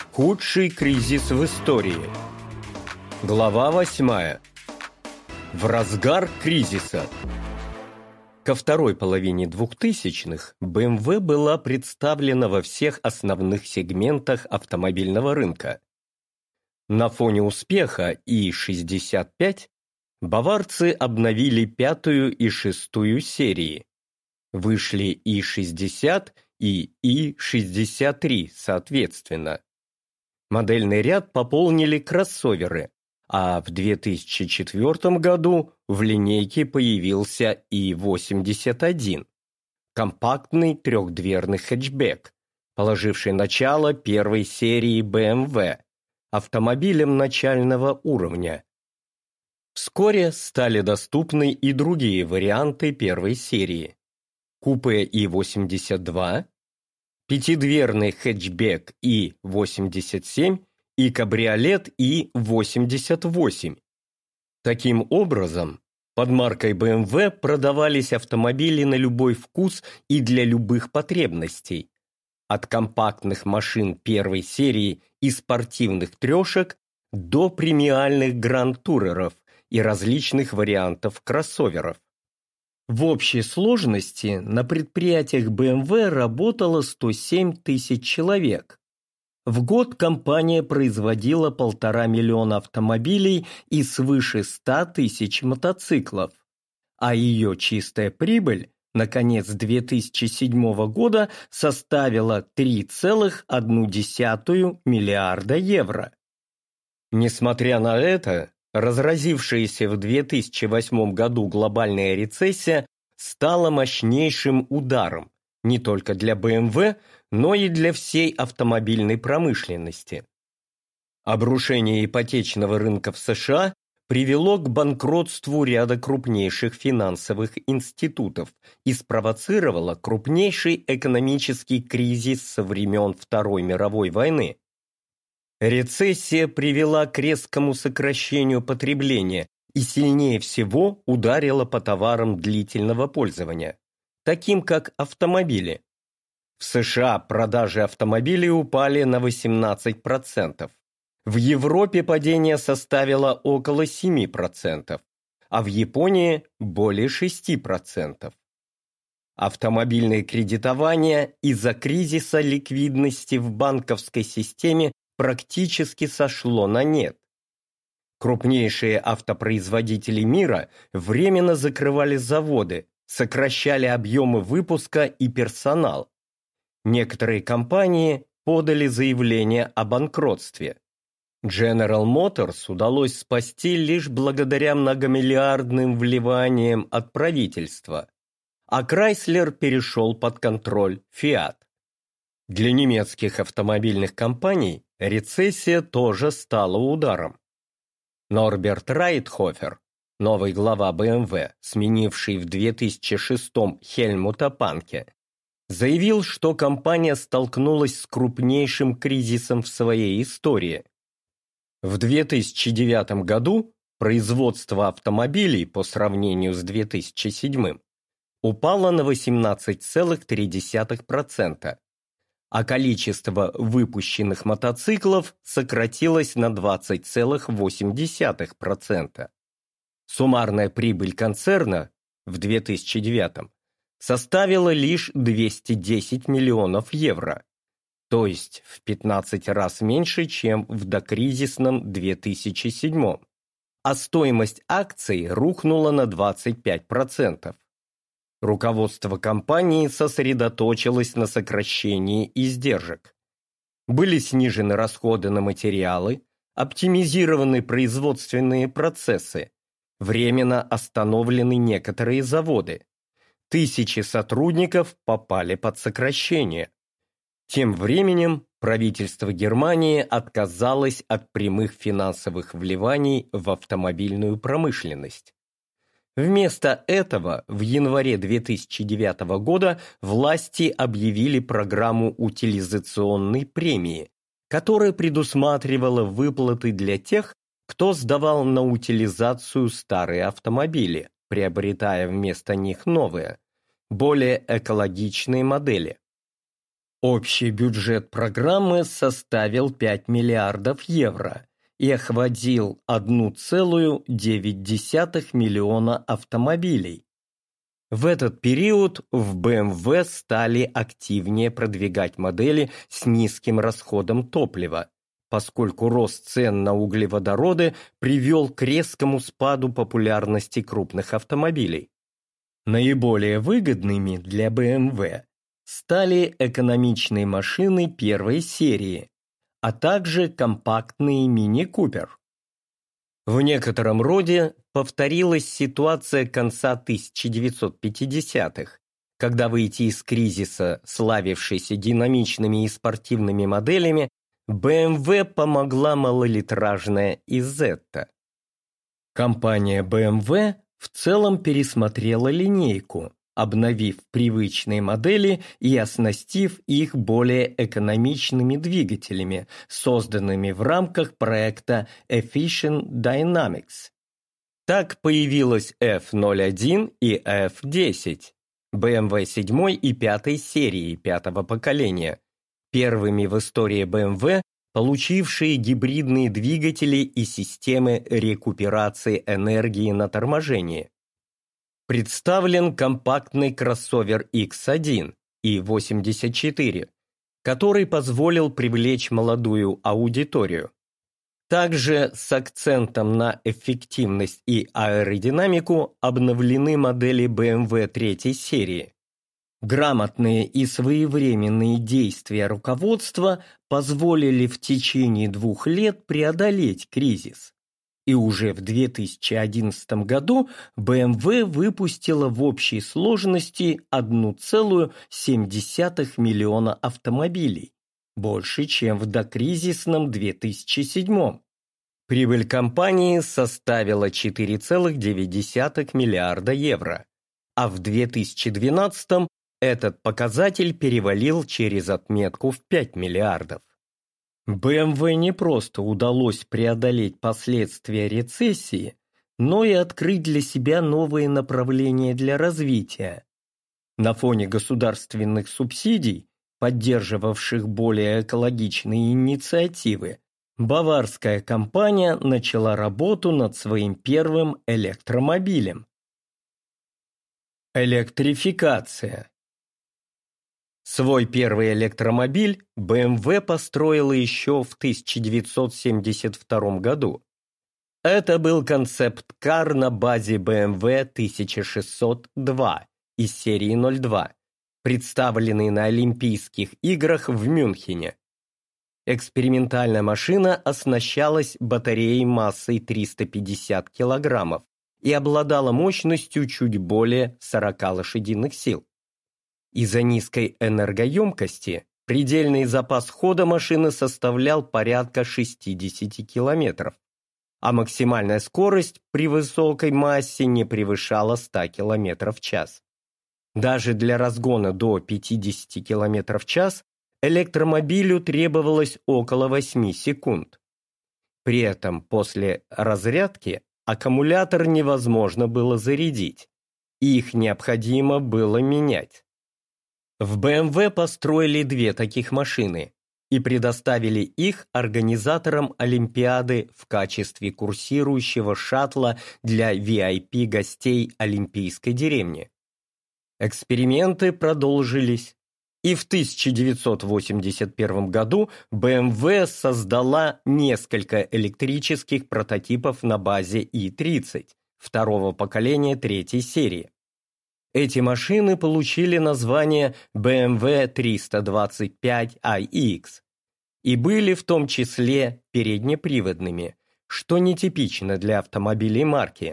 Худший кризис в истории. Глава 8. В разгар кризиса. Ко второй половине 2000-х BMW была представлена во всех основных сегментах автомобильного рынка. На фоне успеха И-65 баварцы обновили пятую и шестую серии. Вышли И-60 и И-63 соответственно. Модельный ряд пополнили кроссоверы, а в 2004 году в линейке появился И-81, компактный трехдверный хэтчбэк, положивший начало первой серии BMW, автомобилем начального уровня. Вскоре стали доступны и другие варианты первой серии. Купе И-82, пятидверный хэтчбэк И-87 и кабриолет И-88. Таким образом, под маркой BMW продавались автомобили на любой вкус и для любых потребностей. От компактных машин первой серии и спортивных трешек до премиальных гранд-туреров и различных вариантов кроссоверов. В общей сложности на предприятиях BMW работало 107 тысяч человек. В год компания производила 1,5 миллиона автомобилей и свыше 100 тысяч мотоциклов, а ее чистая прибыль на конец 2007 года составила 3,1 миллиарда евро. Несмотря на это, разразившаяся в 2008 году глобальная рецессия стала мощнейшим ударом не только для BMW, но и для всей автомобильной промышленности. Обрушение ипотечного рынка в США привело к банкротству ряда крупнейших финансовых институтов и спровоцировало крупнейший экономический кризис со времен Второй мировой войны. Рецессия привела к резкому сокращению потребления и сильнее всего ударила по товарам длительного пользования, таким как автомобили. В США продажи автомобилей упали на 18%. В Европе падение составило около 7%, а в Японии более 6%. Автомобильное кредитование из-за кризиса ликвидности в банковской системе практически сошло на нет. Крупнейшие автопроизводители мира временно закрывали заводы, сокращали объемы выпуска и персонал. Некоторые компании подали заявление о банкротстве. General Motors удалось спасти лишь благодаря многомиллиардным вливаниям от правительства, а Chrysler перешел под контроль Fiat. Для немецких автомобильных компаний рецессия тоже стала ударом. Норберт Райтхофер, новый глава BMW, сменивший в 2006-м Хельмута Панке, заявил, что компания столкнулась с крупнейшим кризисом в своей истории. В 2009 году производство автомобилей по сравнению с 2007 упало на 18,3%. А количество выпущенных мотоциклов сократилось на 20,8%. Суммарная прибыль концерна в 2009 составила лишь 210 миллионов евро, то есть в 15 раз меньше, чем в докризисном 2007, а стоимость акций рухнула на 25%. Руководство компании сосредоточилось на сокращении издержек. Были снижены расходы на материалы, оптимизированы производственные процессы, временно остановлены некоторые заводы. Тысячи сотрудников попали под сокращение. Тем временем правительство Германии отказалось от прямых финансовых вливаний в автомобильную промышленность. Вместо этого в январе 2009 года власти объявили программу утилизационной премии, которая предусматривала выплаты для тех, кто сдавал на утилизацию старые автомобили, приобретая вместо них новые, более экологичные модели. Общий бюджет программы составил 5 миллиардов евро и охватил 1,9 миллиона автомобилей. В этот период в BMW стали активнее продвигать модели с низким расходом топлива, поскольку рост цен на углеводороды привел к резкому спаду популярности крупных автомобилей. Наиболее выгодными для BMW стали экономичные машины первой серии, а также компактные мини-купер. В некотором роде повторилась ситуация конца 1950-х, когда выйти из кризиса, славившейся динамичными и спортивными моделями, BMW помогла малолитражная Isetta. Компания BMW в целом пересмотрела линейку, обновив привычные модели и оснастив их более экономичными двигателями, созданными в рамках проекта Efficient Dynamics. Так появилась F01 и F10, BMW 7 и 5 серии 5-го поколения, первыми в истории BMW, получившие гибридные двигатели и системы рекуперации энергии на торможении. Представлен компактный кроссовер X1 и 84, который позволил привлечь молодую аудиторию. Также с акцентом на эффективность и аэродинамику обновлены модели BMW 3 серии. Грамотные и своевременные действия руководства позволили в течение 2 лет преодолеть кризис. И уже в 2011 году BMW выпустила в общей сложности 1,7 миллиона автомобилей, больше, чем в докризисном 2007. Прибыль компании составила 4,9 миллиарда евро, а в 2012 этот показатель перевалил через отметку в 5 миллиардов. BMW не просто удалось преодолеть последствия рецессии, но и открыть для себя новые направления для развития. На фоне государственных субсидий, поддерживавших более экологичные инициативы, баварская компания начала работу над своим первым электромобилем. Электрификация. Свой первый электромобиль BMW построила еще в 1972 году. Это был концепт-кар на базе BMW 1602 из серии 02, представленный на Олимпийских играх в Мюнхене. Экспериментальная машина оснащалась батареей массой 350 килограммов и обладала мощностью чуть более 40 лошадиных сил. Из-за низкой энергоемкости предельный запас хода машины составлял порядка 60 километров, а максимальная скорость при высокой массе не превышала 100 километров в час. Даже для разгона до 50 километров в час электромобилю требовалось около 8 секунд. При этом после разрядки аккумулятор невозможно было зарядить, и их необходимо было менять. В BMW построили 2 таких машины и предоставили их организаторам Олимпиады в качестве курсирующего шаттла для VIP-гостей Олимпийской деревни. Эксперименты продолжились, и в 1981 году BMW создала несколько электрических прототипов на базе i30, 2-го поколения 3 серии. Эти машины получили название BMW 325iX и были в том числе переднеприводными, что нетипично для автомобилей марки.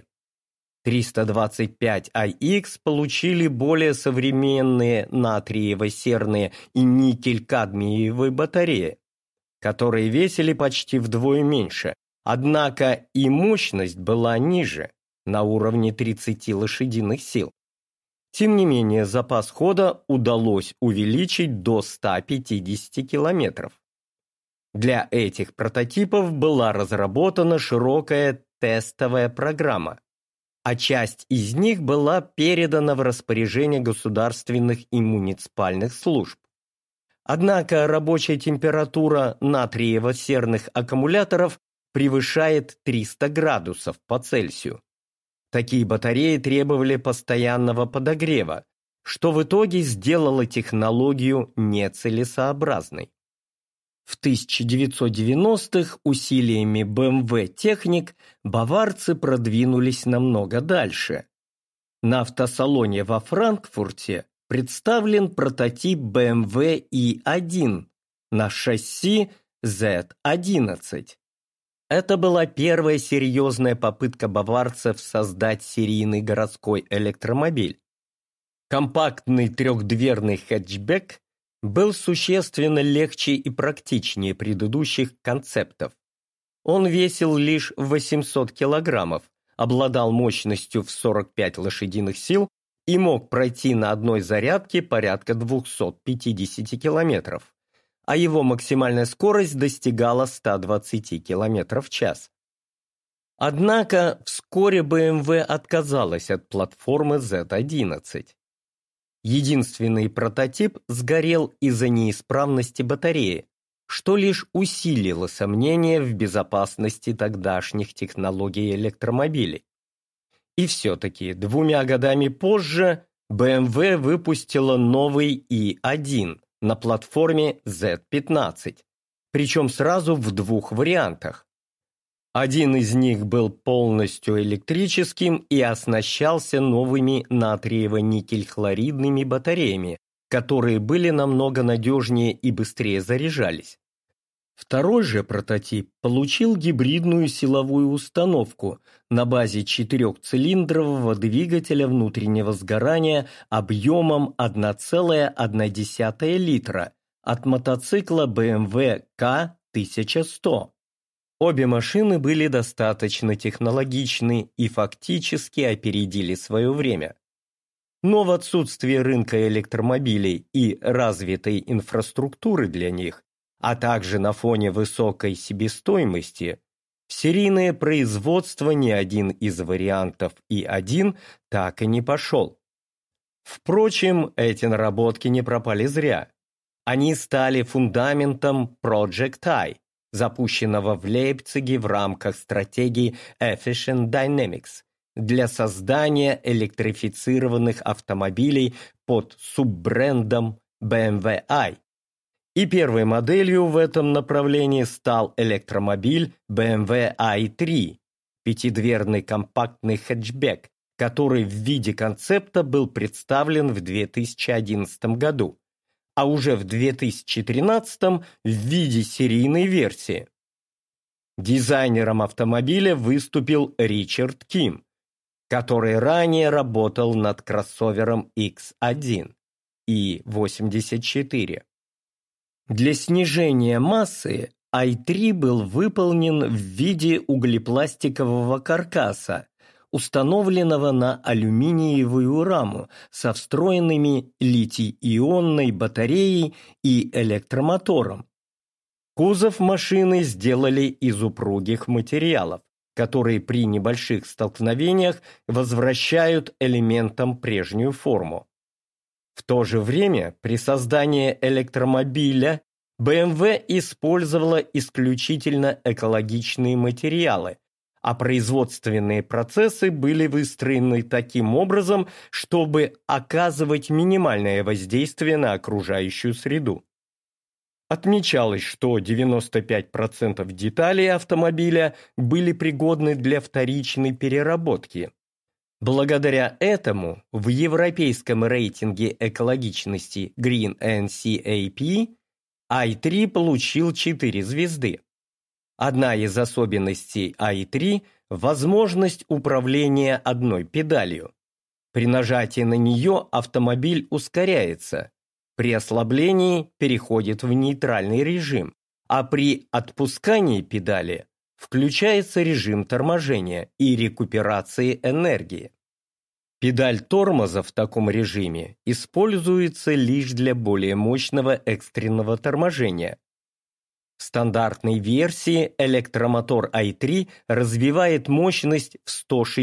325iX получили более современные натриево-серные и никель-кадмиевые батареи, которые весили почти вдвое меньше, однако и мощность была ниже, на уровне 30 лошадиных сил. Тем не менее, запас хода удалось увеличить до 150 километров. Для этих прототипов была разработана широкая тестовая программа, а часть из них была передана в распоряжение государственных и муниципальных служб. Однако рабочая температура натриево-серных аккумуляторов превышает 300 градусов по Цельсию. Такие батареи требовали постоянного подогрева, что в итоге сделало технологию нецелесообразной. В 1990-х усилиями BMW Technik баварцы продвинулись намного дальше. На автосалоне во Франкфурте представлен прототип BMW i1 на шасси Z11. Это была первая серьезная попытка баварцев создать серийный городской электромобиль. Компактный трехдверный хэтчбэк был существенно легче и практичнее предыдущих концептов. Он весил лишь 800 килограммов, обладал мощностью в 45 лошадиных сил и мог пройти на одной зарядке порядка 250 километров, а его максимальная скорость достигала 120 километров в час. Однако вскоре BMW отказалась от платформы Z11. Единственный прототип сгорел из-за неисправности батареи, что лишь усилило сомнения в безопасности тогдашних технологий электромобилей. И все-таки 2 годами позже BMW выпустила новый i1 на платформе Z15, причем сразу в 2 вариантах. Один из них был полностью электрическим и оснащался новыми натриево-никель-хлоридными батареями, которые были намного надежнее и быстрее заряжались. Второй же прототип получил гибридную силовую установку на базе 4-цилиндрового двигателя внутреннего сгорания объемом 1,1 литра от мотоцикла BMW K1100. Обе машины были достаточно технологичны и фактически опередили свое время. Но в отсутствии рынка электромобилей и развитой инфраструктуры для них, а также на фоне высокой себестоимости, в серийное производство ни один из вариантов i1 так и не пошел. Впрочем, эти наработки не пропали зря. Они стали фундаментом Project I, запущенного в Лейпциге в рамках стратегии Efficient Dynamics для создания электрифицированных автомобилей под суббрендом BMW i. И первой моделью в этом направлении стал электромобиль BMW i3, пятидверный компактный хэтчбэк, который в виде концепта был представлен в 2011 году, а уже в 2013 в виде серийной версии. Дизайнером автомобиля выступил Ричард Ким, который ранее работал над кроссовером X1 и 84. Для снижения массы i3 был выполнен в виде углепластикового каркаса, установленного на алюминиевую раму со встроенными литий-ионной батареей и электромотором. Кузов машины сделали из упругих материалов, которые при небольших столкновениях возвращают элементам прежнюю форму. В то же время при создании электромобиля BMW использовала исключительно экологичные материалы, а производственные процессы были выстроены таким образом, чтобы оказывать минимальное воздействие на окружающую среду. Отмечалось, что 95% деталей автомобиля были пригодны для вторичной переработки. Благодаря этому в европейском рейтинге экологичности Green NCAP i3 получил 4 звезды. Одна из особенностей i3 – возможность управления одной педалью. При нажатии на нее автомобиль ускоряется, при ослаблении переходит в нейтральный режим, а при отпускании педали включается режим торможения и рекуперации энергии. Педаль тормоза в таком режиме используется лишь для более мощного экстренного торможения. В стандартной версии электромотор i3 развивает мощность в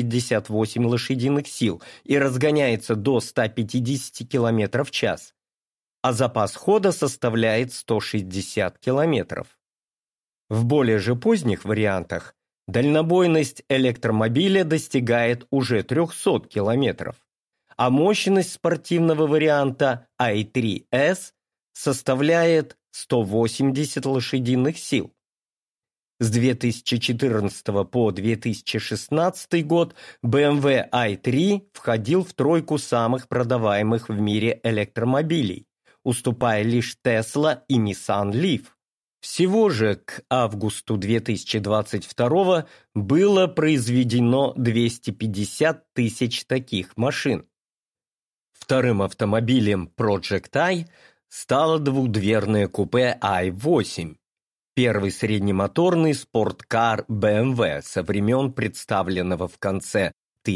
168 лошадиных сил и разгоняется до 150 км в час. а запас хода составляет 160 километров. В более же поздних вариантах дальнобойность электромобиля достигает уже 300 километров, а мощность спортивного варианта i3S составляет 180 лошадиных сил. С 2014 по 2016 год BMW i3 входил в тройку самых продаваемых в мире электромобилей, уступая лишь Tesla и Nissan Leaf. Всего же к августу 2022 было произведено 250 тысяч таких машин. Вторым автомобилем Project i стало двухдверное купе i8, первый среднемоторный спорткар BMW со времен представленного в конце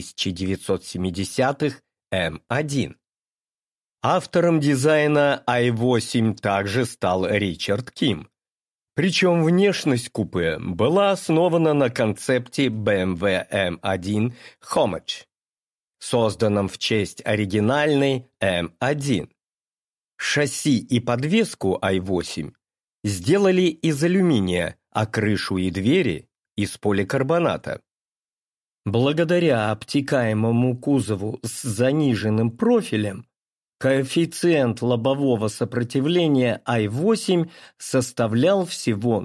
1970-х M1. Автором дизайна i8 также стал Ричард Ким. Причем внешность купе была основана на концепте BMW M1 Homage, созданном в честь оригинальной M1. Шасси и подвеску i8 сделали из алюминия, а крышу и двери – из поликарбоната. Благодаря обтекаемому кузову с заниженным профилем, коэффициент лобового сопротивления i8 составлял всего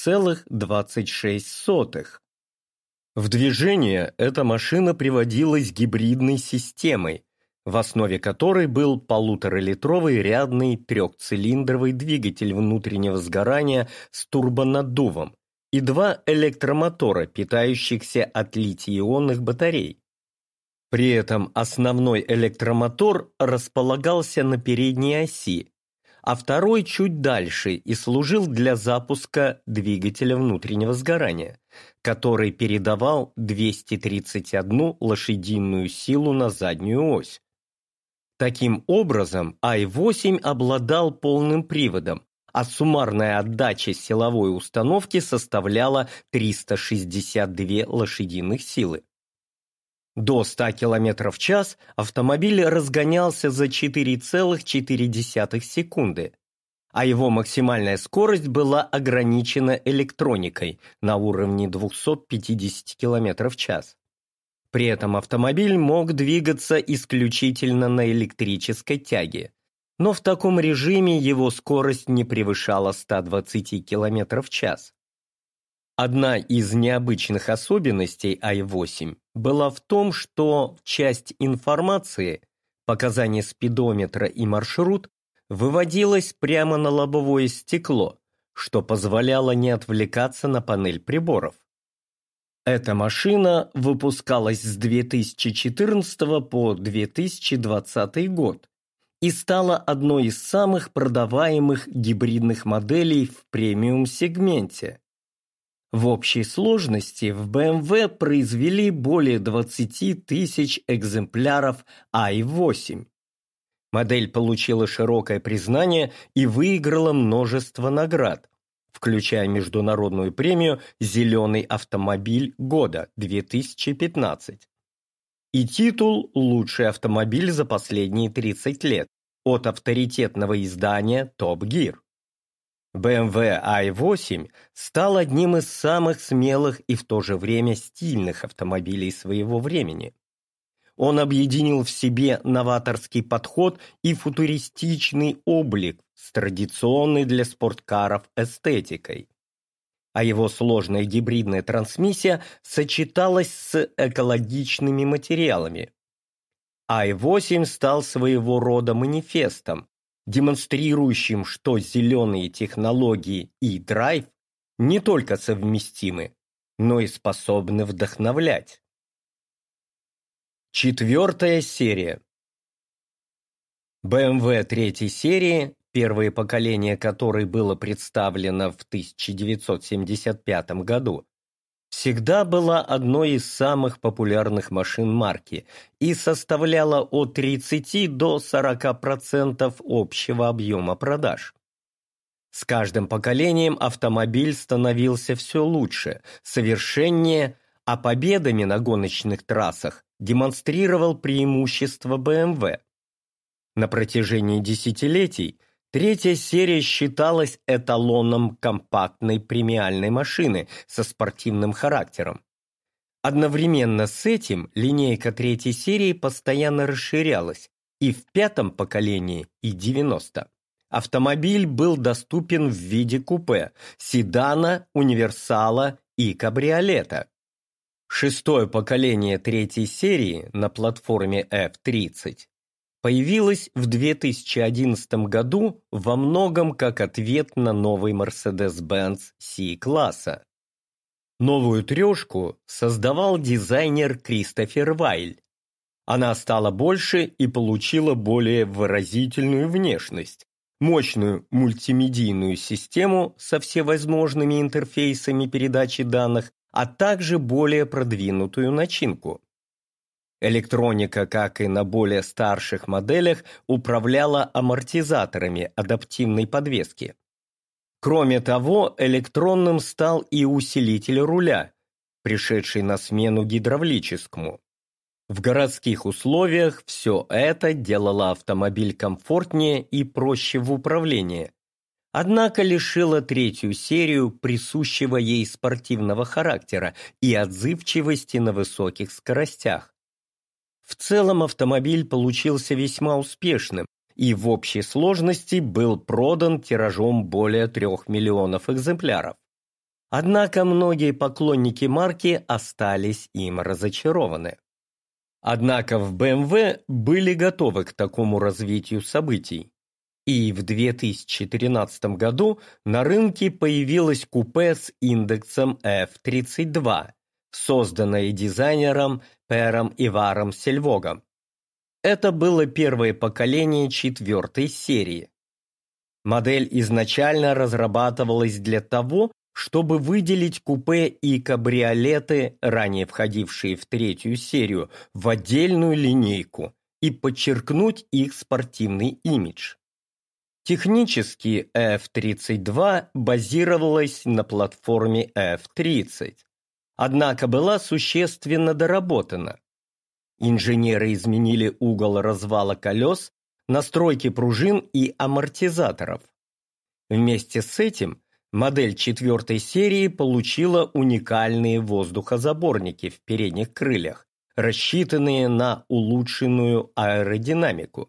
0,26. В движение эта машина приводилась гибридной системой, в основе которой был 1,5-литровый рядный трехцилиндровый двигатель внутреннего сгорания с турбонаддувом и 2 электромотора, питающихся от литий-ионных батарей. При этом основной электромотор располагался на передней оси, а второй чуть дальше и служил для запуска двигателя внутреннего сгорания, который передавал 231 лошадиную силу на заднюю ось. Таким образом, i8 обладал полным приводом, а суммарная отдача силовой установки составляла 362 лошадиных силы. До 100 км в час автомобиль разгонялся за 4,4 секунды, а его максимальная скорость была ограничена электроникой на уровне 250 км в час. При этом автомобиль мог двигаться исключительно на электрической тяге, но в таком режиме его скорость не превышала 120 км в час. Одна из необычных особенностей i8 была в том, что часть информации, показания спидометра и маршрут, выводилась прямо на лобовое стекло, что позволяло не отвлекаться на панель приборов. Эта машина выпускалась с 2014 по 2020 год и стала одной из самых продаваемых гибридных моделей в премиум-сегменте. В общей сложности в BMW произвели более 20 тысяч экземпляров i8. Модель получила широкое признание и выиграла множество наград, включая международную премию «Зеленый автомобиль года» 2015 и титул «Лучший автомобиль за последние 30 лет» от авторитетного издания Top Gear. BMW i8 стал одним из самых смелых и в то же время стильных автомобилей своего времени. Он объединил в себе новаторский подход и футуристичный облик с традиционной для спорткаров эстетикой. А его сложная гибридная трансмиссия сочеталась с экологичными материалами. i8 стал своего рода манифестом, демонстрирующим, что зеленые технологии и драйв не только совместимы, но и способны вдохновлять. 4-я серия. BMW 3-й серии, первое поколение которой было представлено в 1975 году, всегда была одной из самых популярных машин марки и составляла от 30 до 40% общего объема продаж. С каждым поколением автомобиль становился все лучше, совершеннее, а победами на гоночных трассах демонстрировал преимущество BMW. На протяжении десятилетий Третья серия считалась эталоном компактной премиальной машины со спортивным характером. Одновременно с этим линейка третьей серии постоянно расширялась, и в пятом поколении, и 90. Автомобиль был доступен в виде купе, седана, универсала и кабриолета. Шестое поколение третьей серии на платформе F30 появилось в 2011 году во многом как ответ на новый Mercedes-Benz C-класса. Новую трешку создавал дизайнер Кристофер Вайль. Она стала больше и получила более выразительную внешность, мощную мультимедийную систему со всевозможными интерфейсами передачи данных, а также более продвинутую начинку. Электроника, как и на более старших моделях, управляла амортизаторами адаптивной подвески. Кроме того, электронным стал и усилитель руля, пришедший на смену гидравлическому. В городских условиях все это делало автомобиль комфортнее и проще в управлении, однако лишило третью серию присущего ей спортивного характера и отзывчивости на высоких скоростях. В целом автомобиль получился весьма успешным и в общей сложности был продан тиражом более 3 миллионов экземпляров. Однако многие поклонники марки остались им разочарованы. Однако в BMW были готовы к такому развитию событий. И в 2013 году на рынке появилось купе с индексом F32, созданное дизайнером Пером Иваром Сельвогом. Это было первое поколение четвертой серии. Модель изначально разрабатывалась для того, чтобы выделить купе и кабриолеты, ранее входившие в третью серию, в отдельную линейку и подчеркнуть их спортивный имидж. Технически F32 базировалась на платформе F30, однако была существенно доработана. Инженеры изменили угол развала колес, настройки пружин и амортизаторов. Вместе с этим модель четвертой серии получила уникальные воздухозаборники в передних крыльях, рассчитанные на улучшенную аэродинамику.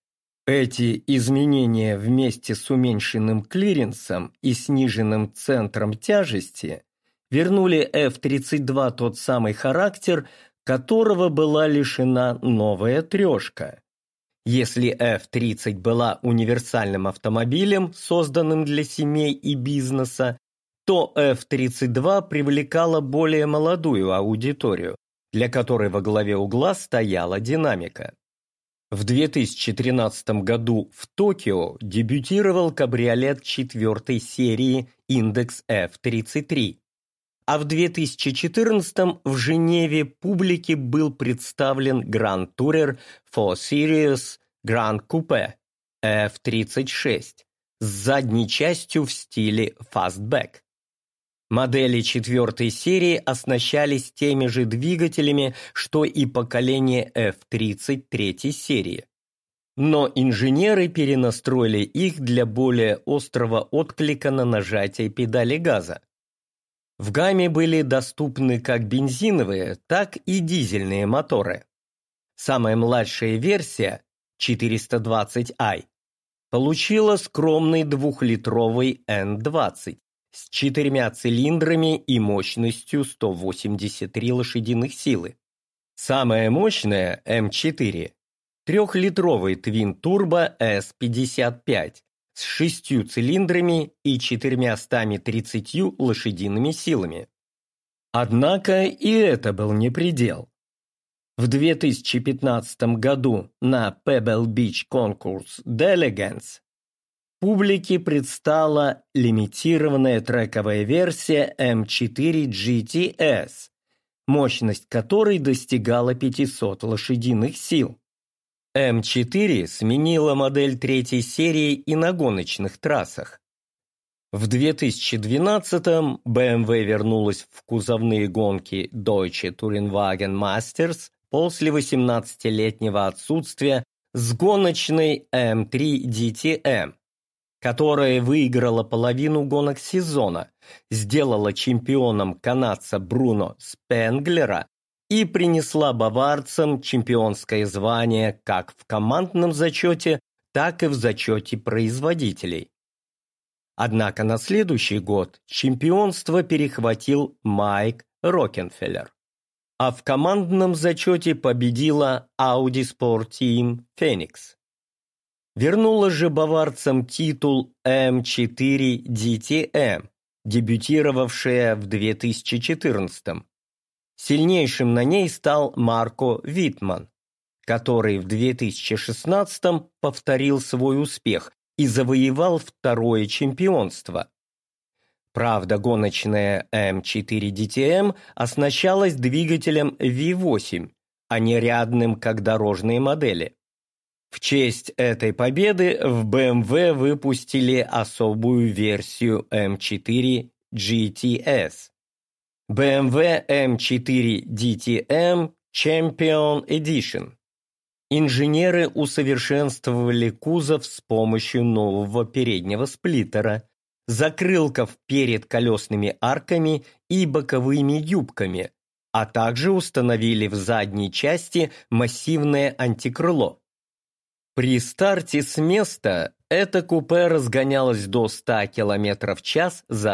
Эти изменения вместе с уменьшенным клиренсом и сниженным центром тяжести вернули F32 тот самый характер, которого была лишена новая трешка. Если F30 была универсальным автомобилем, созданным для семей и бизнеса, то F32 привлекала более молодую аудиторию, для которой во главе угла стояла динамика. В 2013 году в Токио дебютировал кабриолет четвертой серии Индекс F33, а в 2014 в Женеве публике был представлен Grand Tourer 4 Series Grand Coupe F36 с задней частью в стиле Fastback. Модели четвертой серии оснащались теми же двигателями, что и поколение F30 третьей серии. Но инженеры перенастроили их для более острого отклика на нажатие педали газа. В гамме были доступны как бензиновые, так и дизельные моторы. Самая младшая версия, 420i, получила скромный 2-литровый N20 с 4 цилиндрами и мощностью 183 лошадиных силы. Самая мощная М4 – 3-литровый твин-турбо S55 с 6 цилиндрами и 430 лошадиными силами. Однако и это был не предел. В 2015 году на Pebble Beach Concours d'Elegance публике предстала лимитированная трековая версия M4 GTS, мощность которой достигала 500 лошадиных сил. М4 сменила модель третьей серии и на гоночных трассах. В 2012-м BMW вернулась в кузовные гонки Deutsche Touringwagen Masters после 18-летнего отсутствия с гоночной M3 DTM. которая выиграла половину гонок сезона, сделала чемпионом канадца Бруно Спенглера и принесла баварцам чемпионское звание как в командном зачете, так и в зачете производителей. Однако на следующий год чемпионство перехватил Майк Роккенфеллер, а в командном зачете победила Audi Sport Team Phoenix. Вернула же баварцам титул М4 DTM, дебютировавшая в 2014-м. Сильнейшим на ней стал Марко Виттман, который в 2016-м повторил свой успех и завоевал второе чемпионство. Правда, гоночная М4 DTM оснащалась двигателем V8, а не рядным, как дорожные модели. В честь этой победы в BMW выпустили особую версию M4 GTS. BMW M4 DTM Champion Edition. Инженеры усовершенствовали кузов с помощью нового переднего сплиттера, закрылков перед колесными арками и боковыми юбками, а также установили в задней части массивное антикрыло. При старте с места это купе разгонялось до 100 км в час за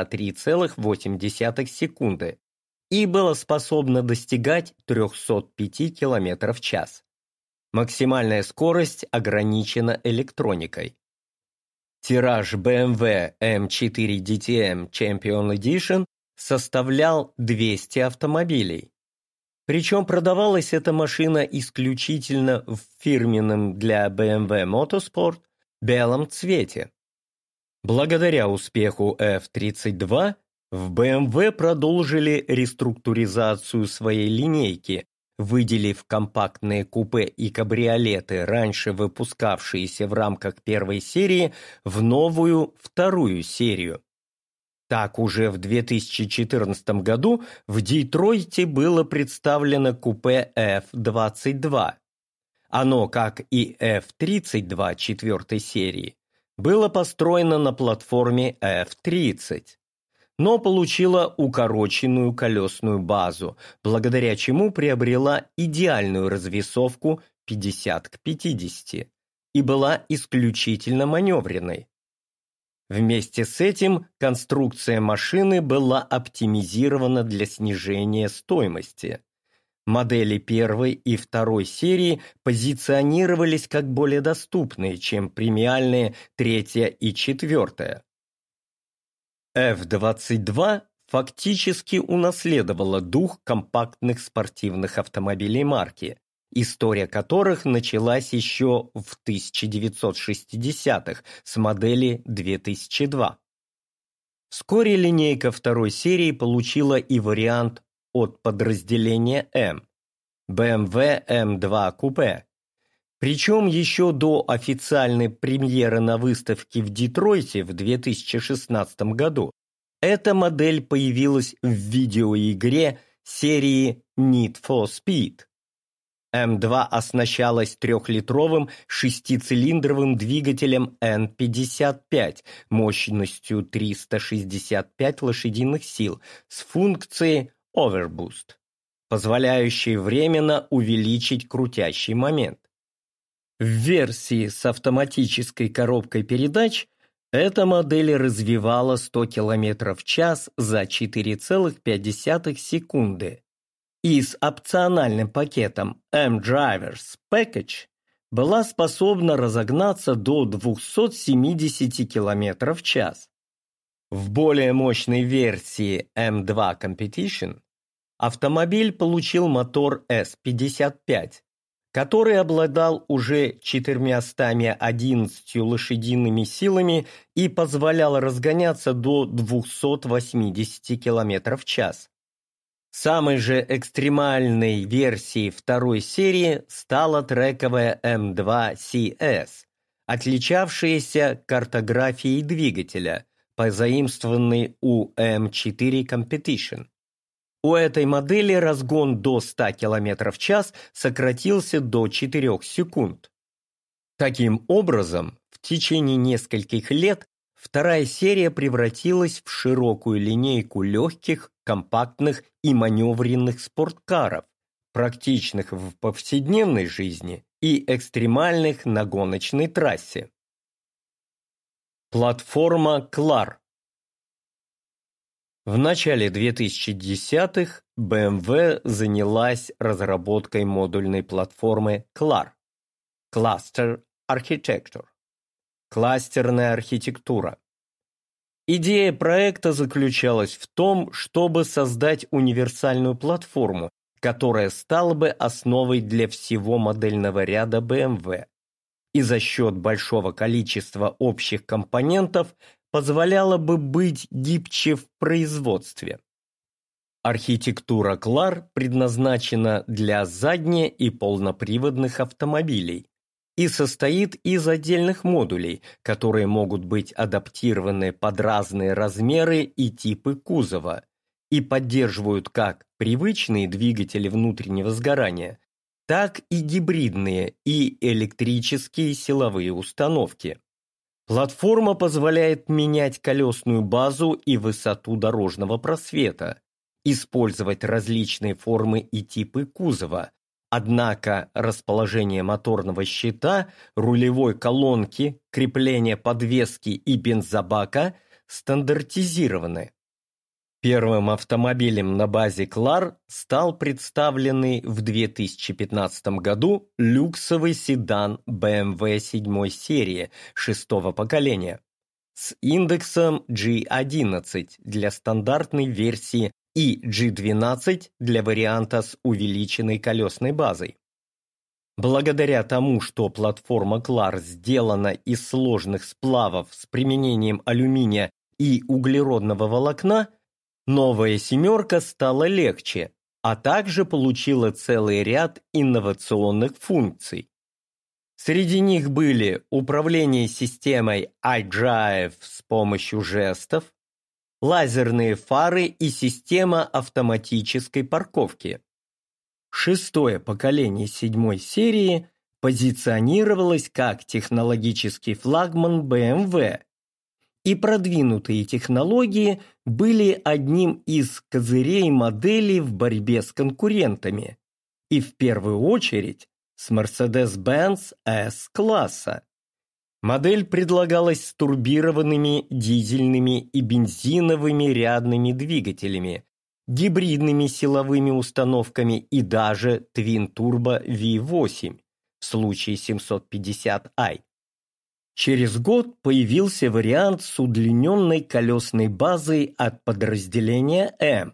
3,8 секунды и было способно достигать 305 км в час. Максимальная скорость ограничена электроникой. Тираж BMW M4 DTM Champion Edition составлял 200 автомобилей. Причем продавалась эта машина исключительно в фирменном для BMW Motorsport белом цвете. Благодаря успеху F32 в BMW продолжили реструктуризацию своей линейки, выделив компактные купе и кабриолеты, раньше выпускавшиеся в рамках первой серии, в новую вторую серию. Так, уже в 2014 году в Детройте было представлено купе F22. Оно, как и F32 четвертой серии, было построено на платформе F30, но получило укороченную колесную базу, благодаря чему приобрела идеальную развесовку 50:50 и была исключительно маневренной. Вместе с этим конструкция машины была оптимизирована для снижения стоимости. Модели первой и второй серии позиционировались как более доступные, чем премиальные третья и четвертая. F22 фактически унаследовала дух компактных спортивных автомобилей марки, история которых началась еще в 1960-х с модели 2002. Вскоре линейка второй серии получила и вариант от подразделения M – BMW M2 Coupe. Причем еще до официальной премьеры на выставке в Детройте в 2016 году эта модель появилась в видеоигре серии Need for Speed. М2 оснащалась трехлитровым шестицилиндровым двигателем N55 мощностью 365 лошадиных сил с функцией Overboost, позволяющей временно увеличить крутящий момент. В версии с автоматической коробкой передач эта модель развивала 100 км в час за 4,5 секунды. И с опциональным пакетом M-Drivers Package была способна разогнаться до 270 км в час. В более мощной версии M2 Competition автомобиль получил мотор S55, который обладал уже 411 лошадиными силами и позволял разгоняться до 280 км в час. Самой же экстремальной версией второй серии стала трековая M2 CS, отличавшаяся картографией двигателя, позаимствованной у M4 Competition. У этой модели разгон до 100 км в час сократился до 4 секунд. Таким образом, в течение нескольких лет вторая серия превратилась в широкую линейку легких, компактных и маневренных спорткаров, практичных в повседневной жизни и экстремальных на гоночной трассе. Платформа Clar. В начале 2010-х BMW занялась разработкой модульной платформы Clar Cluster Architecture – кластерная архитектура. Идея проекта заключалась в том, чтобы создать универсальную платформу, которая стала бы основой для всего модельного ряда BMW, и за счет большого количества общих компонентов позволяла бы быть гибче в производстве. Архитектура Clar предназначена для задне- и полноприводных автомобилей и состоит из отдельных модулей, которые могут быть адаптированы под разные размеры и типы кузова и поддерживают как привычные двигатели внутреннего сгорания, так и гибридные и электрические силовые установки. Платформа позволяет менять колесную базу и высоту дорожного просвета, использовать различные формы и типы кузова, однако расположение моторного щита, рулевой колонки, крепление подвески и бензобака стандартизированы. Первым автомобилем на базе Clar стал представленный в 2015 году люксовый седан BMW 7 серии 6-го поколения с индексом G11 для стандартной версии и G12 для варианта с увеличенной колесной базой. Благодаря тому, что платформа Clar сделана из сложных сплавов с применением алюминия и углеродного волокна, новая «семерка» стала легче, а также получила целый ряд инновационных функций. Среди них были управление системой iDrive с помощью жестов, лазерные фары и система автоматической парковки. Шестое поколение 7 серии позиционировалось как технологический флагман BMW, и продвинутые технологии были одним из козырей модели в борьбе с конкурентами, и в первую очередь с Mercedes-Benz S-класса. Модель предлагалась с турбированными дизельными и бензиновыми рядными двигателями, гибридными силовыми установками и даже Twin Turbo V8 в случае 750i. Через год появился вариант с удлиненной колесной базой от подразделения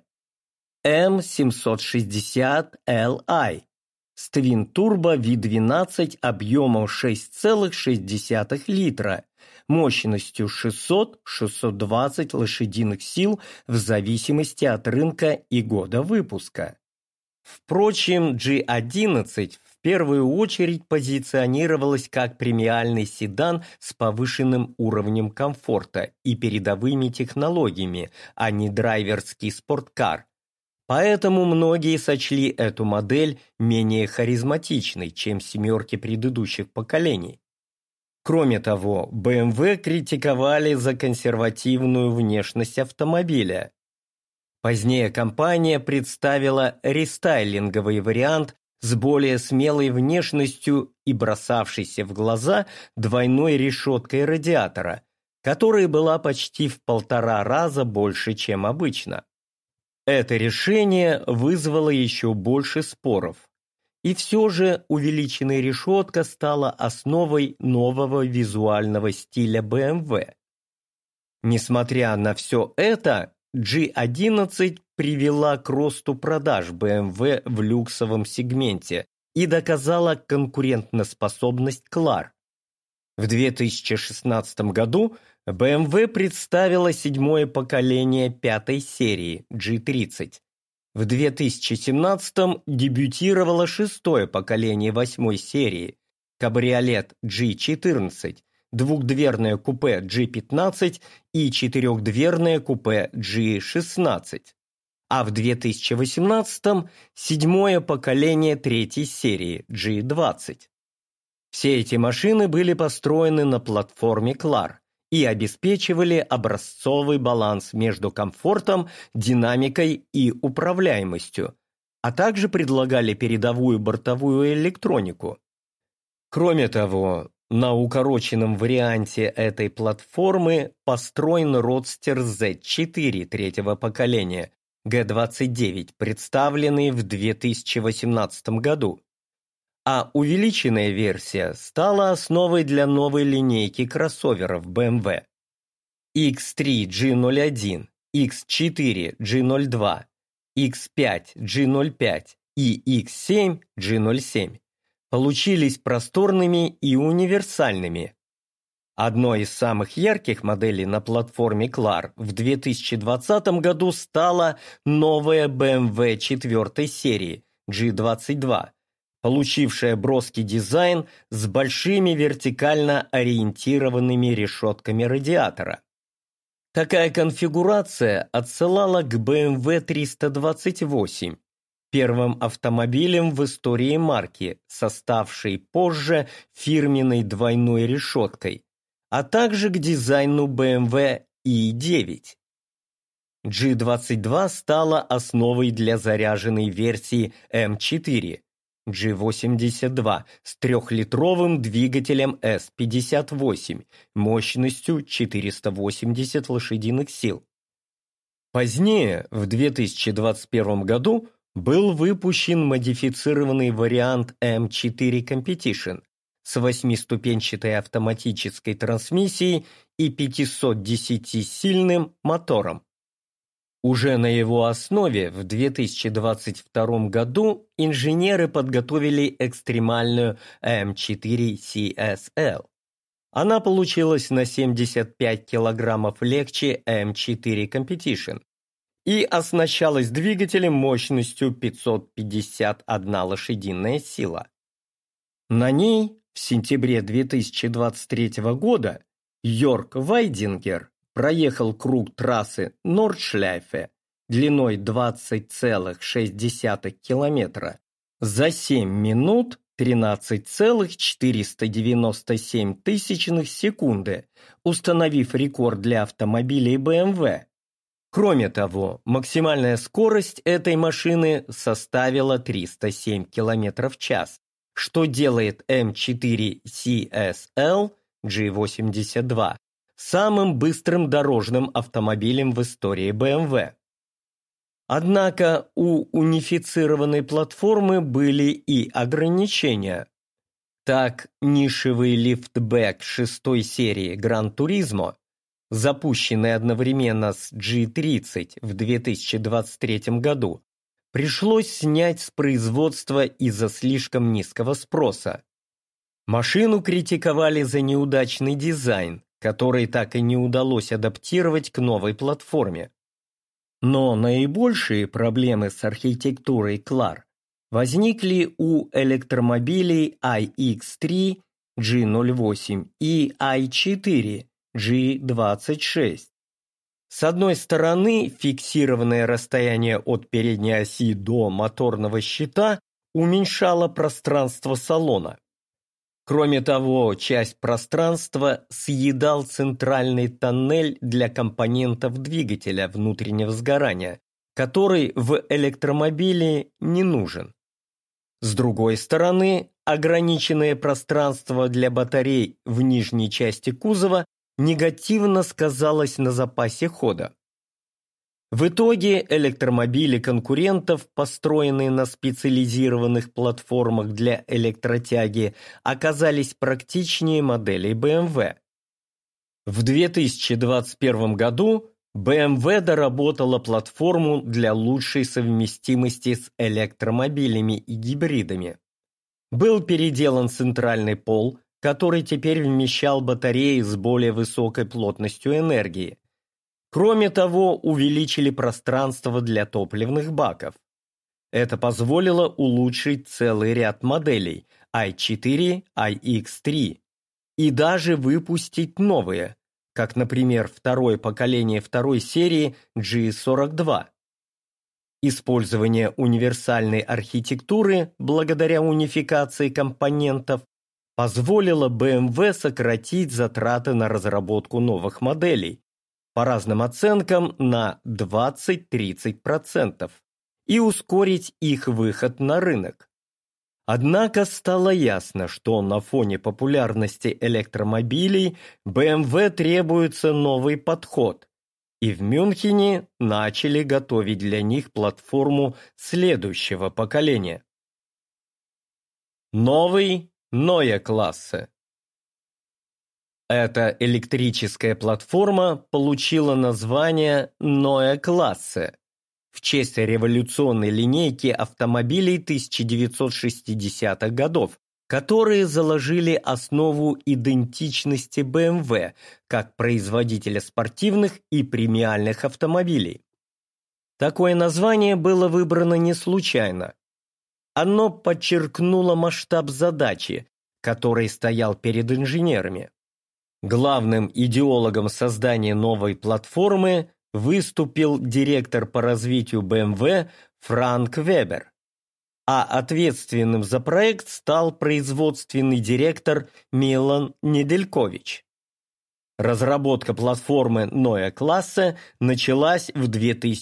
M760Li с Twin Turbo V12 объемом 6,6 литра, мощностью 600-620 лошадиных сил в зависимости от рынка и года выпуска. Впрочем, G11 в первую очередь позиционировалась как премиальный седан с повышенным уровнем комфорта и передовыми технологиями, а не драйверский спорткар. Поэтому многие сочли эту модель менее харизматичной, чем «семерки» предыдущих поколений. Кроме того, BMW критиковали за консервативную внешность автомобиля. Позднее компания представила рестайлинговый вариант с более смелой внешностью и бросавшейся в глаза двойной решеткой радиатора, которая была почти в 1,5 раза больше, чем обычно. Это решение вызвало еще больше споров, и все же увеличенная решетка стала основой нового визуального стиля BMW. Несмотря на все это, G11 привела к росту продаж BMW в люксовом сегменте и доказала конкурентоспособность Clar. В 2016 году BMW представила 7-е поколение 5-й серии G30. В 2017 дебютировало 6-е поколение 8-й серии кабриолет G14, двухдверное купе G15 и четырехдверное купе G16. А в 2018 7-е поколение 3-й серии G20. Все эти машины были построены на платформе Clar и обеспечивали образцовый баланс между комфортом, динамикой и управляемостью, а также предлагали передовую бортовую электронику. Кроме того, на укороченном варианте этой платформы построен Roadster Z4 третьего поколения G29, представленный в 2018 году. А увеличенная версия стала основой для новой линейки кроссоверов BMW X3 G01, X4 G02, X5 G05 и X7 G07. Получились просторными и универсальными. Одной из самых ярких моделей на платформе CLAR в 2020 году стала новая BMW 4 серии G22, получившая броский дизайн с большими вертикально ориентированными решетками радиатора. Такая конфигурация отсылала к BMW 328, первым автомобилем в истории марки, составшей позже фирменной двойной решеткой, а также к дизайну BMW i9. G22 стала основой для заряженной версии M4 G82 с трехлитровым двигателем S58 мощностью 480 лошадиных сил. Позднее, в 2021 году, был выпущен модифицированный вариант M4 Competition с 8-ступенчатой автоматической трансмиссией и 510-сильным мотором. Уже на его основе в 2022 году инженеры подготовили экстремальную M4 CSL. Она получилась на 75 килограммов легче M4 Competition и оснащалась двигателем мощностью 551 лошадиная сила. На ней в сентябре 2023 года Йорк Вайдингер проехал круг трассы Нордшляйфе длиной 20,6 километра за 7 минут 13,497 секунды, установив рекорд для автомобилей BMW. Кроме того, максимальная скорость этой машины составила 307 км в час, что делает M4 CSL G82 самым быстрым дорожным автомобилем в истории BMW. Однако у унифицированной платформы были и ограничения. Так, нишевый лифтбэк 6 серии Gran Turismo, запущенный одновременно с G30 в 2023 году, пришлось снять с производства из-за слишком низкого спроса. Машину критиковали за неудачный дизайн, который так и не удалось адаптировать к новой платформе. Но наибольшие проблемы с архитектурой CLAR возникли у электромобилей iX3 G08 и i4 G26. С одной стороны, фиксированное расстояние от передней оси до моторного щита уменьшало пространство салона. Кроме того, часть пространства съедал центральный тоннель для компонентов двигателя внутреннего сгорания, который в электромобиле не нужен. С другой стороны, ограниченное пространство для батарей в нижней части кузова негативно сказалось на запасе хода. В итоге электромобили конкурентов, построенные на специализированных платформах для электротяги, оказались практичнее моделей BMW. В 2021 году BMW доработала платформу для лучшей совместимости с электромобилями и гибридами. Был переделан центральный пол, который теперь вмещал батареи с более высокой плотностью энергии. Кроме того, увеличили пространство для топливных баков. Это позволило улучшить целый ряд моделей i4, iX3 и даже выпустить новые, как, например, второе поколение второй серии G42. Использование универсальной архитектуры благодаря унификации компонентов позволило BMW сократить затраты на разработку новых моделей, по разным оценкам на 20-30%, и ускорить их выход на рынок. Однако стало ясно, что на фоне популярности электромобилей BMW требуется новый подход, и в Мюнхене начали готовить для них платформу следующего поколения. Новый Neue-Klasse. Эта электрическая платформа получила название Neue-Klasse в честь революционной линейки автомобилей 1960-х годов, которые заложили основу идентичности BMW как производителя спортивных и премиальных автомобилей. Такое название было выбрано не случайно. Оно подчеркнуло масштаб задачи, который стоял перед инженерами. Главным идеологом создания новой платформы выступил директор по развитию BMW Франк Вебер, а ответственным за проект стал производственный директор Милан Неделькович. Разработка платформы Neue-Klasse началась в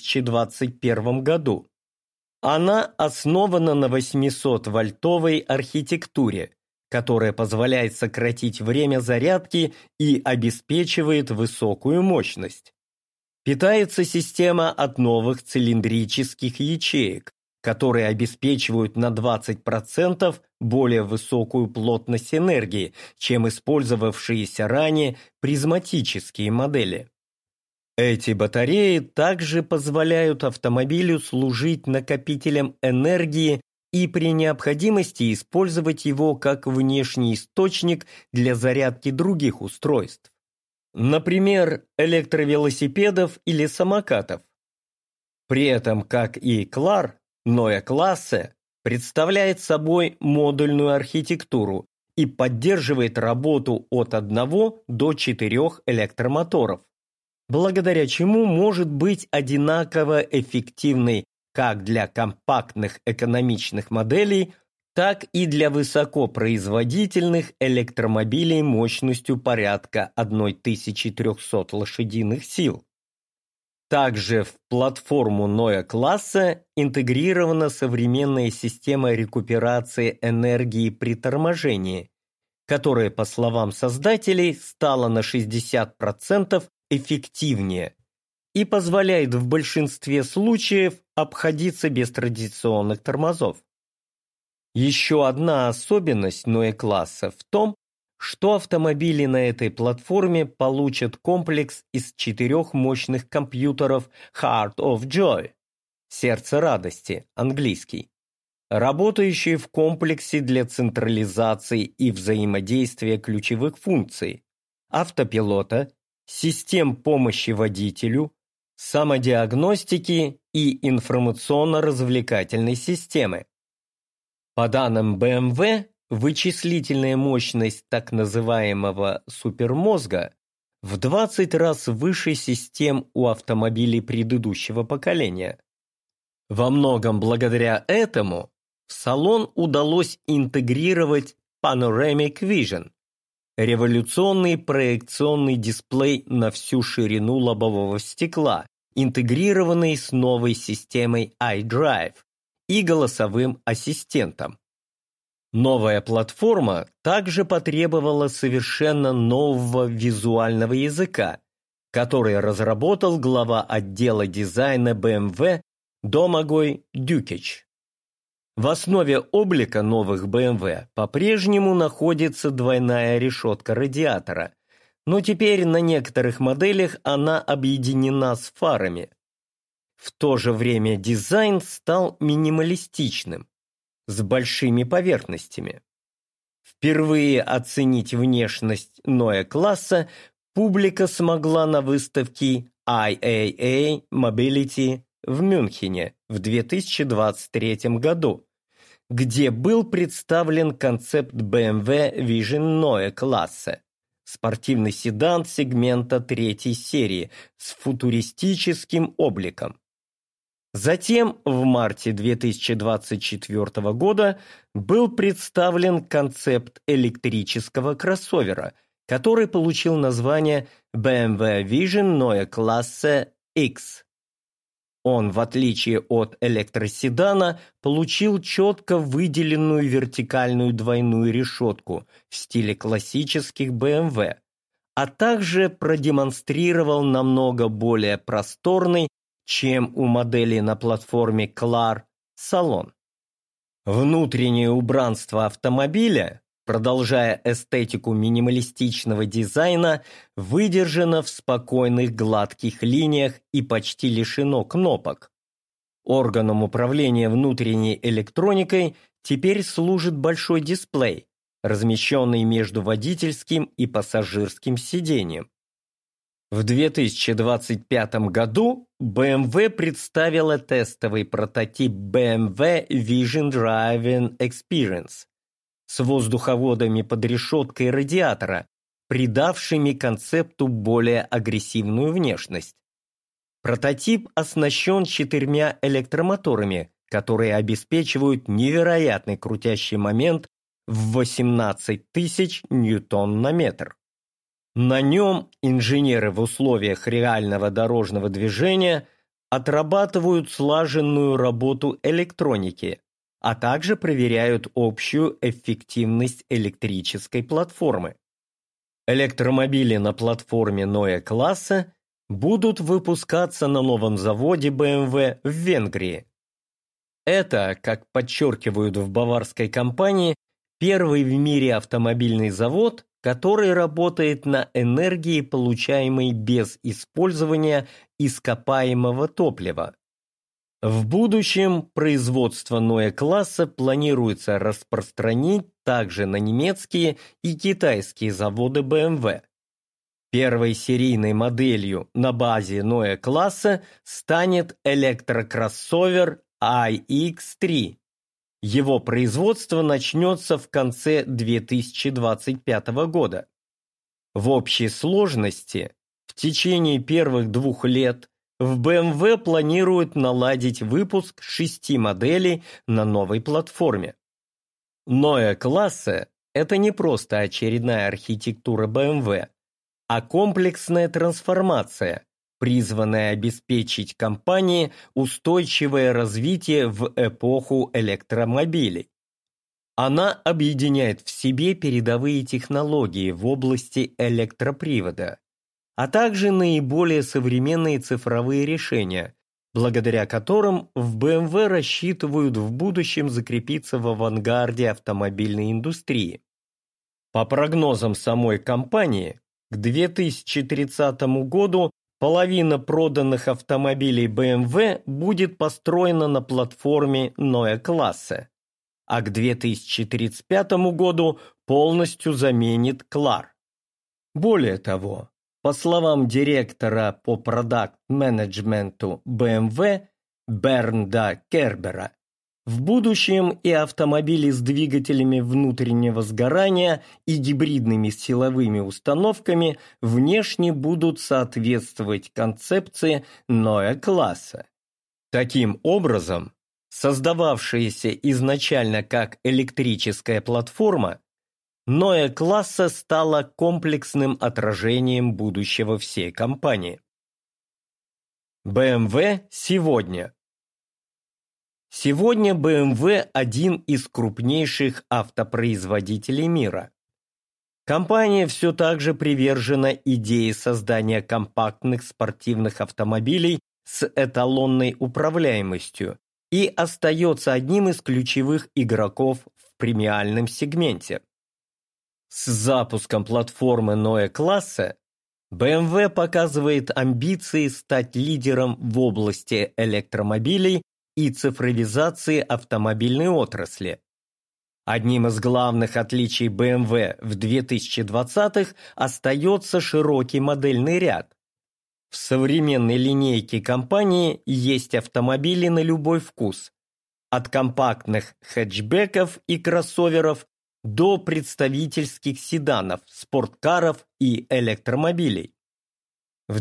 2021 году. Она основана на 800-вольтовой архитектуре, которая позволяет сократить время зарядки и обеспечивает высокую мощность. Питается система от новых цилиндрических ячеек, которые обеспечивают на 20% более высокую плотность энергии, чем использовавшиеся ранее призматические модели. Эти батареи также позволяют автомобилю служить накопителем энергии и при необходимости использовать его как внешний источник для зарядки других устройств. Например, электровелосипедов или самокатов. При этом, как и Clar, Neue-Klasse представляет собой модульную архитектуру и поддерживает работу от 1 до 4 электромоторов, благодаря чему может быть одинаково эффективной как для компактных экономичных моделей, так и для высокопроизводительных электромобилей мощностью порядка 1300 лошадиных сил. Также в платформу Neue-Klasse интегрирована современная система рекуперации энергии при торможении, которая, по словам создателей, стала на 60% эффективнее и позволяет в большинстве случаев обходиться без традиционных тормозов. Еще одна особенность Neue-Klasse в том, что автомобили на этой платформе получат комплекс из 4 мощных компьютеров Heart of Joy, сердце радости, английский, работающие в комплексе для централизации и взаимодействия ключевых функций, автопилота, систем помощи водителю, самодиагностики и информационно-развлекательной системы. По данным BMW, вычислительная мощность так называемого супермозга в 20 раз выше систем у автомобилей предыдущего поколения. Во многом благодаря этому в салон удалось интегрировать Panoramic Vision – революционный проекционный дисплей на всю ширину лобового стекла, интегрированный с новой системой iDrive и голосовым ассистентом. Новая платформа также потребовала совершенно нового визуального языка, который разработал глава отдела дизайна BMW Домагой Дюкич. В основе облика новых BMW по-прежнему находится двойная решетка радиатора, но теперь на некоторых моделях она объединена с фарами. В то же время дизайн стал минималистичным, с большими поверхностями. Впервые оценить внешность Neue-Klasse публика смогла на выставке IAA Mobility в Мюнхене в 2023 году, где был представлен концепт BMW Vision Neue-Klasse, спортивный седан сегмента третьей серии с футуристическим обликом. Затем в марте 2024 года был представлен концепт электрического кроссовера, который получил название BMW Vision Neue Klasse X. Он, в отличие от электроседана, получил четко выделенную вертикальную двойную решетку в стиле классических BMW, а также продемонстрировал намного более просторный, чем у модели на платформе CLAR, салон. Внутреннее убранство автомобиля, продолжая эстетику минималистичного дизайна, выдержано в спокойных гладких линиях и почти лишено кнопок. Органом управления внутренней электроникой теперь служит большой дисплей, размещенный между водительским и пассажирским сиденьем. В 2025 году BMW представила тестовый прототип BMW Vision Driving Experience с воздуховодами под решеткой радиатора, придавшими концепту более агрессивную внешность. Прототип оснащен 4 электромоторами, которые обеспечивают невероятный крутящий момент в 18 тысяч ньютон на метр. На нем инженеры в условиях реального дорожного движения отрабатывают слаженную работу электроники, а также проверяют общую эффективность электрической платформы. Электромобили на платформе Neue Klasse будут выпускаться на новом заводе BMW в Венгрии. Это, как подчеркивают в баварской компании, первый в мире автомобильный завод, который работает на энергии, получаемой без использования ископаемого топлива. В будущем производство Neue Klasse планируется распространить также на немецкие и китайские заводы BMW. Первой серийной моделью на базе Neue Klasse станет электрокроссовер iX3. Его производство начнется в конце 2025 года. В общей сложности в течение первых 2 лет в BMW планируют наладить выпуск 6 моделей на новой платформе. Neue Klasse – это не просто очередная архитектура BMW, а комплексная трансформация, призванная обеспечить компании устойчивое развитие в эпоху электромобилей. Она объединяет в себе передовые технологии в области электропривода, а также наиболее современные цифровые решения, благодаря которым в BMW рассчитывают в будущем закрепиться в авангарде автомобильной индустрии. По прогнозам самой компании, к 2030 году половина проданных автомобилей BMW будет построена на платформе Neue Klasse, а к 2035 году полностью заменит CLAR. Более того, по словам директора по продакт-менеджменту BMW Бернда Кербера, в будущем и автомобили с двигателями внутреннего сгорания и гибридными силовыми установками внешне будут соответствовать концепции Neue Klasse. Таким образом, создававшаяся изначально как электрическая платформа, Neue Klasse стала комплексным отражением будущего всей компании. BMW сегодня. Сегодня BMW – один из крупнейших автопроизводителей мира. Компания все так же привержена идее создания компактных спортивных автомобилей с эталонной управляемостью и остается одним из ключевых игроков в премиальном сегменте. С запуском платформы Neue Klasse BMW показывает амбиции стать лидером в области электромобилей и цифровизации автомобильной отрасли. Одним из главных отличий BMW в 2020-х остается широкий модельный ряд. В современной линейке компании есть автомобили на любой вкус, от компактных хэтчбеков и кроссоверов до представительских седанов, спорткаров и электромобилей. В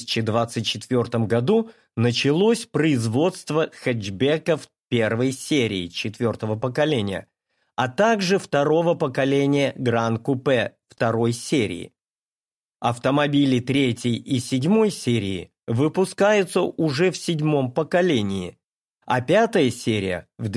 2024 году началось производство хэтчбеков первой серии четвертого поколения, а также второго поколения Гран-купе второй серии. Автомобили третьей и седьмой серии выпускаются уже в седьмом поколении, а пятая серия в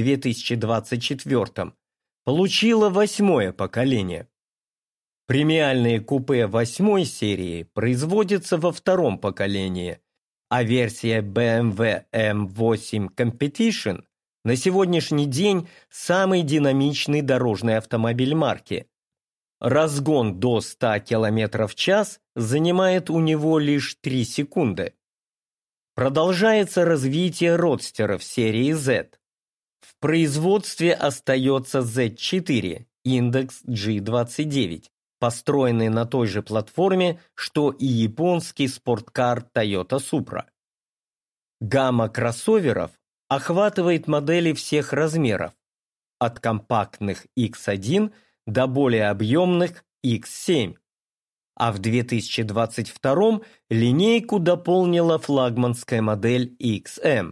2024 получила восьмое поколение. Премиальные купе восьмой серии производятся во втором поколении, а версия BMW M8 Competition на сегодняшний день самый динамичный дорожный автомобиль марки. Разгон до 100 км в час занимает у него лишь 3 секунды. Продолжается развитие родстеров серии Z. В производстве остается Z4, индекс G29, построенный на той же платформе, что и японский спорткар Toyota Supra. Гамма кроссоверов охватывает модели всех размеров, от компактных X1 до более объемных X7. А в 2022 линейку дополнила флагманская модель XM.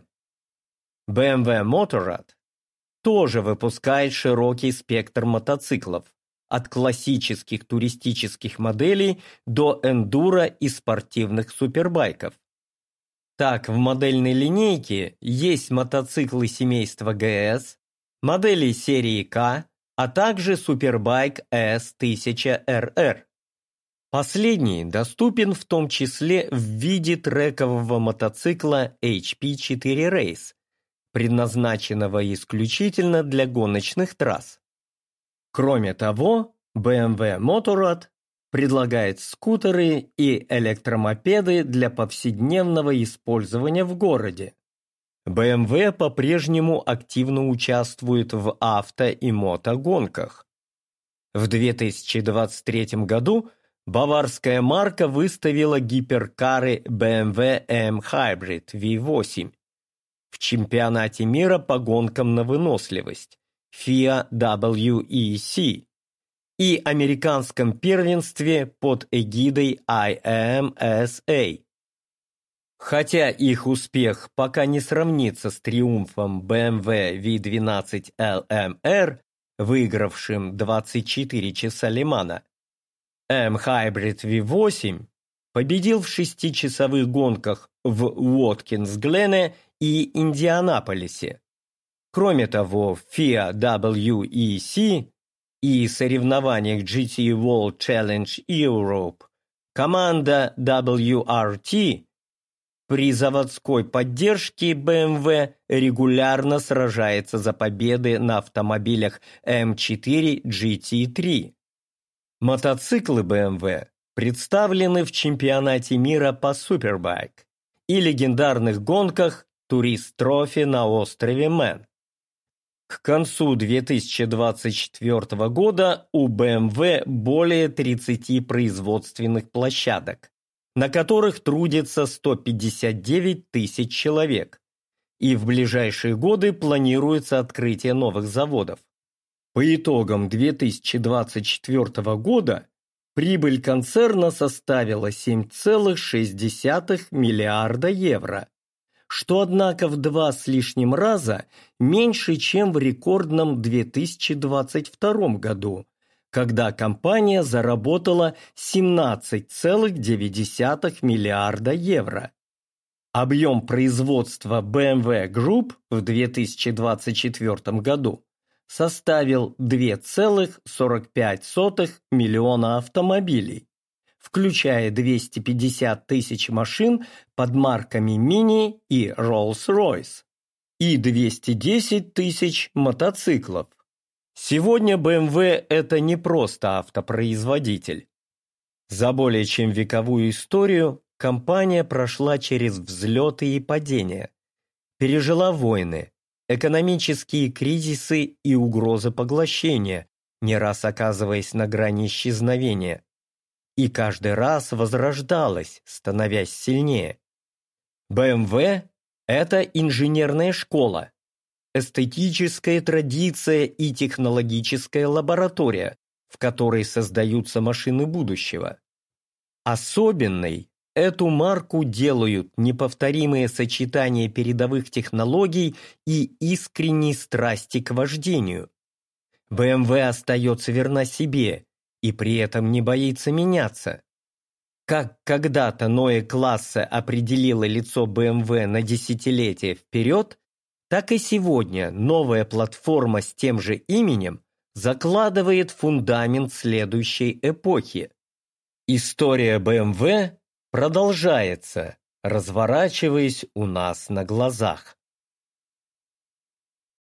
BMW Motorrad тоже выпускает широкий спектр мотоциклов, от классических туристических моделей до эндуро и спортивных супербайков. Так, в модельной линейке есть мотоциклы семейства GS, модели серии K, а также супербайк S1000RR. Последний доступен в том числе в виде трекового мотоцикла HP4 Race, предназначенного исключительно для гоночных трасс. Кроме того, BMW Motorrad предлагает скутеры и электромопеды для повседневного использования в городе. BMW по-прежнему активно участвует в авто- и мотогонках. В 2023 году баварская марка выставила гиперкары BMW M Hybrid V8 в чемпионате мира по гонкам на выносливость FIA WEC и американском первенстве под эгидой IMSA. Хотя их успех пока не сравнится с триумфом BMW V12 LMR, выигравшим 24 часа Ле-Мана, M-Hybrid V8 победил в 6-часовых гонках в Уоткинс-Глене и Индианаполисе. Кроме того, в FIA WEC и соревнованиях GT World Challenge Europe команда WRT при заводской поддержке BMW регулярно сражается за победы на автомобилях M4 GT3. Мотоциклы BMW представлены в чемпионате мира по супербайк и легендарных гонках Турист Трофи на острове Мэн. К концу 2024 года у BMW более 30 производственных площадок, на которых трудится 159 тысяч человек, и в ближайшие годы планируется открытие новых заводов. По итогам 2024 года прибыль концерна составила 7,6 миллиарда евро, что, однако, в 2 с лишним раза меньше, чем в рекордном 2022 году, когда компания заработала 17,9 миллиарда евро. Объем производства BMW Group в 2024 году составил 2,45 миллиона автомобилей, включая 250 тысяч машин под марками Mini и Rolls-Royce и 210 тысяч мотоциклов. Сегодня BMW – это не просто автопроизводитель. За более чем вековую историю компания прошла через взлеты и падения, пережила войны, экономические кризисы и угрозы поглощения, не раз оказываясь на грани исчезновения, и каждый раз возрождалась, становясь сильнее. BMW – это инженерная школа, эстетическая традиция и технологическая лаборатория, в которой создаются машины будущего. Особенной эту марку делают неповторимые сочетания передовых технологий и искренней страсти к вождению. BMW остается верна себе и при этом не боится меняться. Как когда-то Neue Klasse определило лицо BMW на десятилетия вперед, так и сегодня новая платформа с тем же именем закладывает фундамент следующей эпохи. История BMW продолжается, разворачиваясь у нас на глазах.